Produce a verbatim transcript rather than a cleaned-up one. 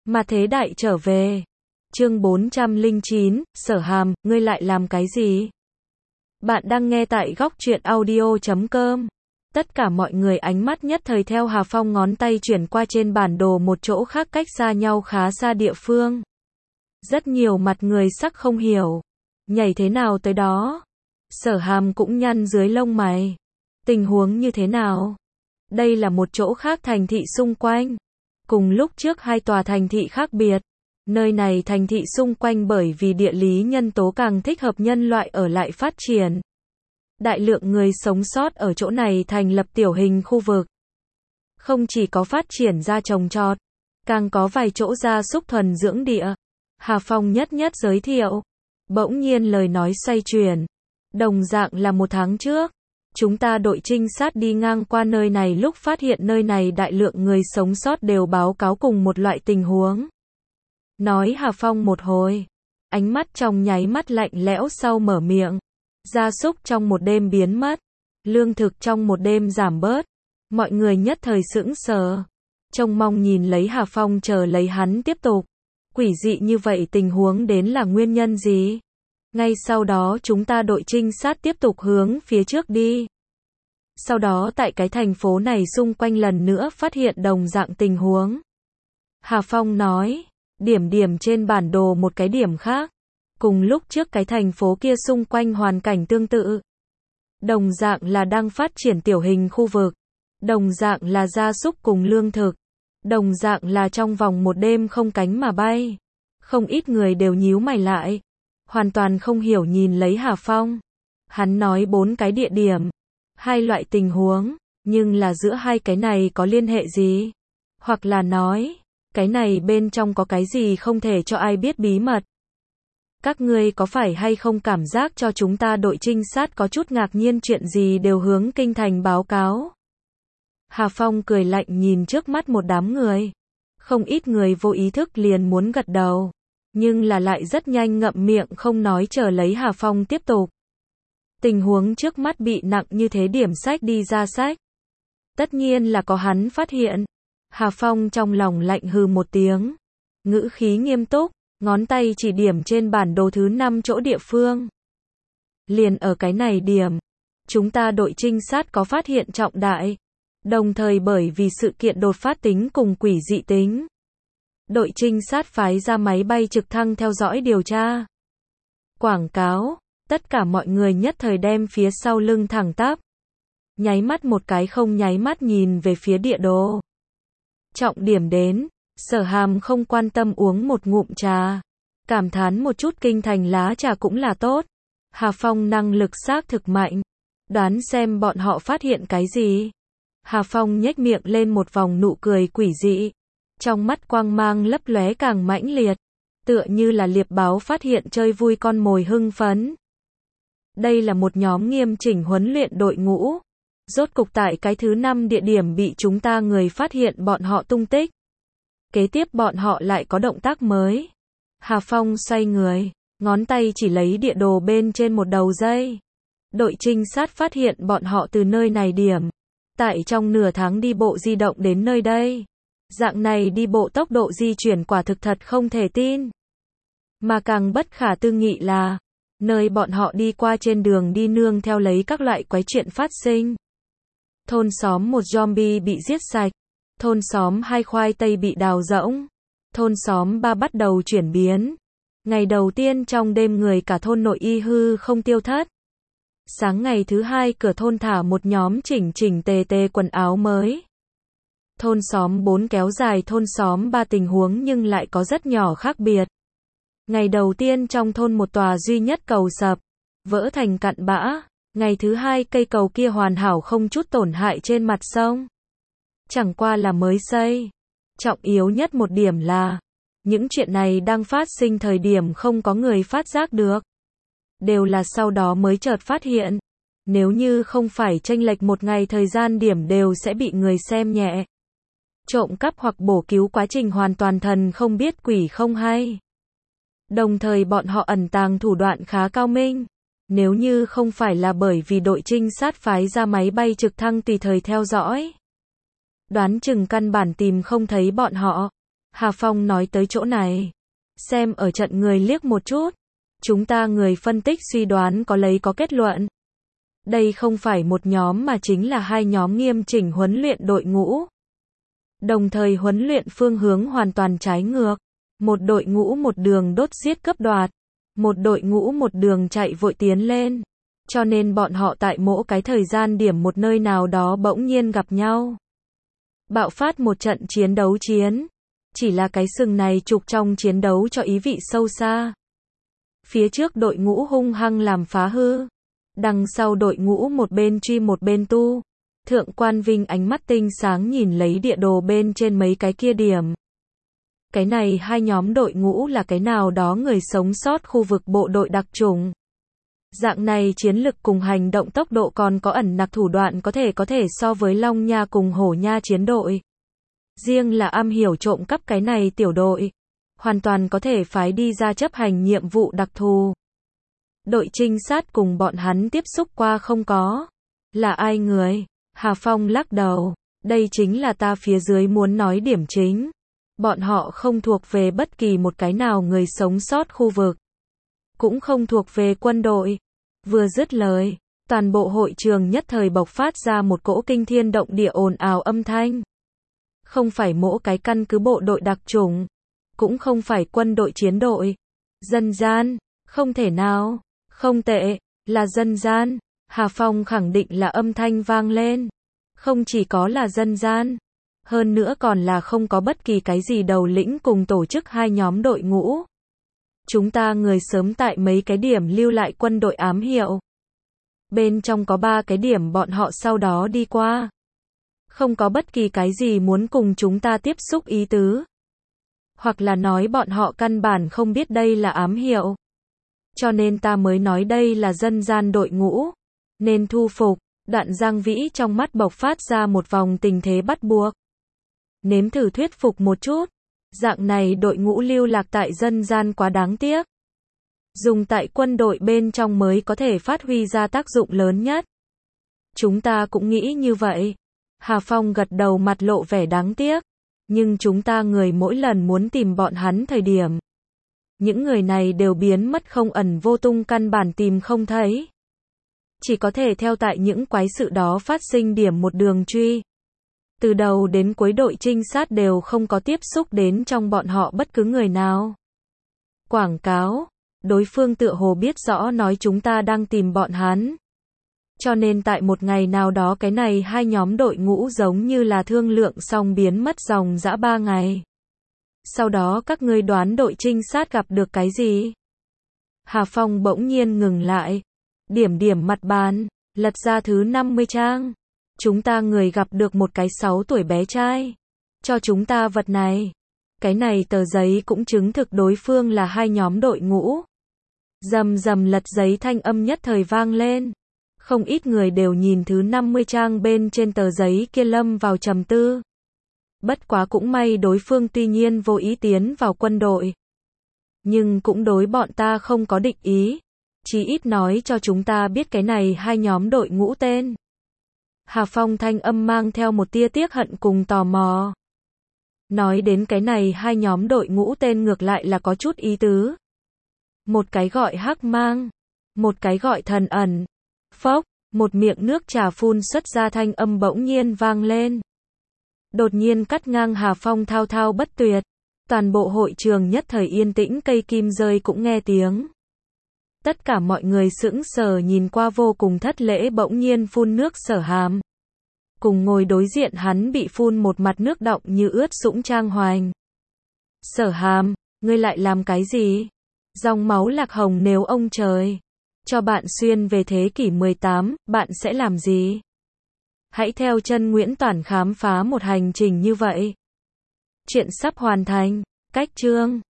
Mà thế đại trở về. Chương bốn trăm lẻ chín, Sở Hàm, ngươi lại làm cái gì? Bạn đang nghe tại góc truyện audio chấm com. Tất cả mọi người ánh mắt nhất thời theo Hà Phong ngón tay chuyển qua trên bản đồ một chỗ khác cách xa nhau khá xa địa phương. Rất nhiều mặt người sắc không hiểu. Nhảy thế nào tới đó? Sở Hàm cũng nhăn dưới lông mày. Tình huống như thế nào? Đây là một chỗ khác thành thị xung quanh. Cùng lúc trước hai tòa thành thị khác biệt. Nơi này thành thị xung quanh bởi vì địa lý nhân tố càng thích hợp nhân loại ở lại phát triển. Đại lượng người sống sót ở chỗ này thành lập tiểu hình khu vực. Không chỉ có phát triển ra trồng trọt, càng có vài chỗ gia súc thuần dưỡng địa. Hà Phong nhất nhất giới thiệu. Bỗng nhiên lời nói xoay chuyển. Đồng dạng là một tháng trước, chúng ta đội trinh sát đi ngang qua nơi này lúc phát hiện nơi này đại lượng người sống sót đều báo cáo cùng một loại tình huống. Nói Hà Phong một hồi, ánh mắt trong nháy mắt lạnh lẽo sau mở miệng. Gia súc trong một đêm biến mất, lương thực trong một đêm giảm bớt. Mọi người nhất thời sững sờ, trông mong nhìn lấy Hà Phong chờ lấy hắn tiếp tục. Quỷ dị như vậy tình huống đến là nguyên nhân gì? Ngay sau đó chúng ta đội trinh sát tiếp tục hướng phía trước đi. Sau đó tại cái thành phố này xung quanh lần nữa phát hiện đồng dạng tình huống. Hà Phong nói, điểm điểm trên bản đồ một cái điểm khác. Cùng lúc trước cái thành phố kia xung quanh hoàn cảnh tương tự. Đồng dạng là đang phát triển tiểu hình khu vực. Đồng dạng là gia súc cùng lương thực. Đồng dạng là trong vòng một đêm không cánh mà bay. Không ít người đều nhíu mày lại. Hoàn toàn không hiểu nhìn lấy Hà Phong. Hắn nói bốn cái địa điểm. Hai loại tình huống. Nhưng là giữa hai cái này có liên hệ gì? Hoặc là nói, cái này bên trong có cái gì không thể cho ai biết bí mật? Các ngươi có phải hay không cảm giác cho chúng ta đội trinh sát có chút ngạc nhiên chuyện gì đều hướng kinh thành báo cáo? Hà Phong cười lạnh nhìn trước mắt một đám người. Không ít người vô ý thức liền muốn gật đầu. Nhưng là lại rất nhanh ngậm miệng không nói chờ lấy Hà Phong tiếp tục. Tình huống trước mắt bị nặng như thế điểm sách đi ra sách. Tất nhiên là có hắn phát hiện. Hà Phong trong lòng lạnh hừ một tiếng. Ngữ khí nghiêm túc, ngón tay chỉ điểm trên bản đồ thứ năm chỗ địa phương. Liền ở cái này điểm. Chúng ta đội trinh sát có phát hiện trọng đại. Đồng thời bởi vì sự kiện đột phát tính cùng quỷ dị tính. Đội trinh sát phái ra máy bay trực thăng theo dõi điều tra. Quảng cáo, tất cả mọi người nhất thời đem phía sau lưng thẳng tắp. Nháy mắt một cái không nháy mắt nhìn về phía địa đồ. Trọng điểm đến, Sở Hàm không quan tâm uống một ngụm trà. Cảm thán một chút kinh thành lá trà cũng là tốt. Hà Phong năng lực xác thực mạnh. Đoán xem bọn họ phát hiện cái gì. Hà Phong nhếch miệng lên một vòng nụ cười quỷ dị. Trong mắt quang mang lấp lóe càng mãnh liệt. Tựa như là liệp báo phát hiện chơi vui con mồi hưng phấn. Đây là một nhóm nghiêm chỉnh huấn luyện đội ngũ. Rốt cục tại cái thứ năm địa điểm bị chúng ta người phát hiện bọn họ tung tích. Kế tiếp bọn họ lại có động tác mới. Hà Phong xoay người, ngón tay chỉ lấy địa đồ bên trên một đầu dây. Đội trinh sát phát hiện bọn họ từ nơi này điểm. Tại trong nửa tháng đi bộ di động đến nơi đây. Dạng này đi bộ tốc độ di chuyển quả thực thật không thể tin. Mà càng bất khả tư nghị là, nơi bọn họ đi qua trên đường đi nương theo lấy các loại quái chuyện phát sinh. Thôn xóm một zombie bị giết sạch. Thôn xóm hai khoai tây bị đào rỗng. Thôn xóm ba bắt đầu chuyển biến. Ngày đầu tiên trong đêm người cả thôn nội y hư không tiêu thất. Sáng ngày thứ hai cửa thôn thả một nhóm chỉnh chỉnh tề tề quần áo mới. Thôn xóm bốn kéo dài thôn xóm ba tình huống nhưng lại có rất nhỏ khác biệt. Ngày đầu tiên trong thôn một tòa duy nhất cầu sập, vỡ thành cặn bã. Ngày thứ hai cây cầu kia hoàn hảo không chút tổn hại trên mặt sông. Chẳng qua là mới xây. Trọng yếu nhất một điểm là, những chuyện này đang phát sinh thời điểm không có người phát giác được. Đều là sau đó mới chợt phát hiện. Nếu như không phải chênh lệch một ngày thời gian điểm đều sẽ bị người xem nhẹ. Trộm cắp hoặc bổ cứu quá trình hoàn toàn thần không biết quỷ không hay. Đồng thời bọn họ ẩn tàng thủ đoạn khá cao minh. Nếu như không phải là bởi vì đội trinh sát phái ra máy bay trực thăng tùy thời theo dõi. Đoán chừng căn bản tìm không thấy bọn họ. Hà Phong nói tới chỗ này. Xem ở trận người liếc một chút. Chúng ta người phân tích suy đoán có lấy có kết luận. Đây không phải một nhóm mà chính là hai nhóm nghiêm chỉnh huấn luyện đội ngũ. Đồng thời huấn luyện phương hướng hoàn toàn trái ngược. Một đội ngũ một đường đốt giết cướp đoạt. Một đội ngũ một đường chạy vội tiến lên. Cho nên bọn họ tại mỗi cái thời gian điểm một nơi nào đó bỗng nhiên gặp nhau. Bạo phát một trận chiến đấu chiến. Chỉ là cái sừng này trục trong chiến đấu cho ý vị sâu xa. Phía trước đội ngũ hung hăng làm phá hư. Đằng sau đội ngũ một bên truy một bên tu. Thượng quan Vinh ánh mắt tinh sáng nhìn lấy địa đồ bên trên mấy cái kia điểm. Cái này hai nhóm đội ngũ là cái nào đó người sống sót khu vực bộ đội đặc chủng. Dạng này chiến lực cùng hành động tốc độ còn có ẩn nặc thủ đoạn có thể có thể so với Long Nha cùng Hổ Nha chiến đội. Riêng là am hiểu trộm cắp cái này tiểu đội. Hoàn toàn có thể phái đi ra chấp hành nhiệm vụ đặc thù. Đội trinh sát cùng bọn hắn tiếp xúc qua không có. Là ai người? Hà Phong lắc đầu. Đây chính là ta phía dưới muốn nói điểm chính. Bọn họ không thuộc về bất kỳ một cái nào người sống sót khu vực. Cũng không thuộc về quân đội. Vừa dứt lời, toàn bộ hội trường nhất thời bộc phát ra một cỗ kinh thiên động địa ồn ào âm thanh. Không phải mỗi cái căn cứ bộ đội đặc chủng. Cũng không phải quân đội chiến đội. Dân gian, không thể nào. Không tệ, là dân gian. Hà Phong khẳng định là âm thanh vang lên. Không chỉ có là dân gian. Hơn nữa còn là không có bất kỳ cái gì đầu lĩnh cùng tổ chức hai nhóm đội ngũ. Chúng ta người sớm tại mấy cái điểm lưu lại quân đội ám hiệu. Bên trong có ba cái điểm bọn họ sau đó đi qua. Không có bất kỳ cái gì muốn cùng chúng ta tiếp xúc ý tứ. Hoặc là nói bọn họ căn bản không biết đây là ám hiệu. Cho nên ta mới nói đây là dân gian đội ngũ. Nên thu phục. Đoạn Giang Vĩ trong mắt bộc phát ra một vòng tình thế bắt buộc. Nếm thử thuyết phục một chút. Dạng này đội ngũ lưu lạc tại dân gian quá đáng tiếc. Dùng tại quân đội bên trong mới có thể phát huy ra tác dụng lớn nhất. Chúng ta cũng nghĩ như vậy. Hà Phong gật đầu mặt lộ vẻ đáng tiếc. Nhưng chúng ta người mỗi lần muốn tìm bọn hắn thời điểm. Những người này đều biến mất không ẩn vô tung căn bản tìm không thấy. Chỉ có thể theo tại những quái sự đó phát sinh điểm một đường truy. Từ đầu đến cuối đội trinh sát đều không có tiếp xúc đến trong bọn họ bất cứ người nào. Quảng cáo, đối phương tựa hồ biết rõ nói chúng ta đang tìm bọn hắn. Cho nên tại một ngày nào đó cái này hai nhóm đội ngũ giống như là thương lượng xong biến mất dòng dã ba ngày. Sau đó các ngươi đoán đội trinh sát gặp được cái gì? Hà Phong bỗng nhiên ngừng lại. Điểm điểm mặt bàn, lật ra thứ năm mươi trang. Chúng ta người gặp được một cái sáu tuổi bé trai. Cho chúng ta vật này. Cái này tờ giấy cũng chứng thực đối phương là hai nhóm đội ngũ. Rầm rầm lật giấy thanh âm nhất thời vang lên. Không ít người đều nhìn thứ năm mươi trang bên trên tờ giấy kia lâm vào trầm tư. Bất quá cũng may đối phương tuy nhiên vô ý tiến vào quân đội. Nhưng cũng đối bọn ta không có định ý. Chí ít nói cho chúng ta biết cái này hai nhóm đội ngũ tên. Hà Phong thanh âm mang theo một tia tiếc hận cùng tò mò. Nói đến cái này hai nhóm đội ngũ tên ngược lại là có chút ý tứ. Một cái gọi Hắc Mang. Một cái gọi Thần Ẩn. Phốc, một miệng nước trà phun xuất ra thanh âm bỗng nhiên vang lên. Đột nhiên cắt ngang Hà Phong thao thao bất tuyệt. Toàn bộ hội trường nhất thời yên tĩnh cây kim rơi cũng nghe tiếng. Tất cả mọi người sững sờ nhìn qua vô cùng thất lễ bỗng nhiên phun nước Sở Hàm. Cùng ngồi đối diện hắn bị phun một mặt nước đọng như ướt sũng Trang Hoành. Sở Hàm, ngươi lại làm cái gì? Dòng máu lạc hồng nếu ông trời cho bạn xuyên về thế kỷ mười tám, bạn sẽ làm gì? Hãy theo chân Nguyễn Toản khám phá một hành trình như vậy. Chuyện sắp hoàn thành. Cách chương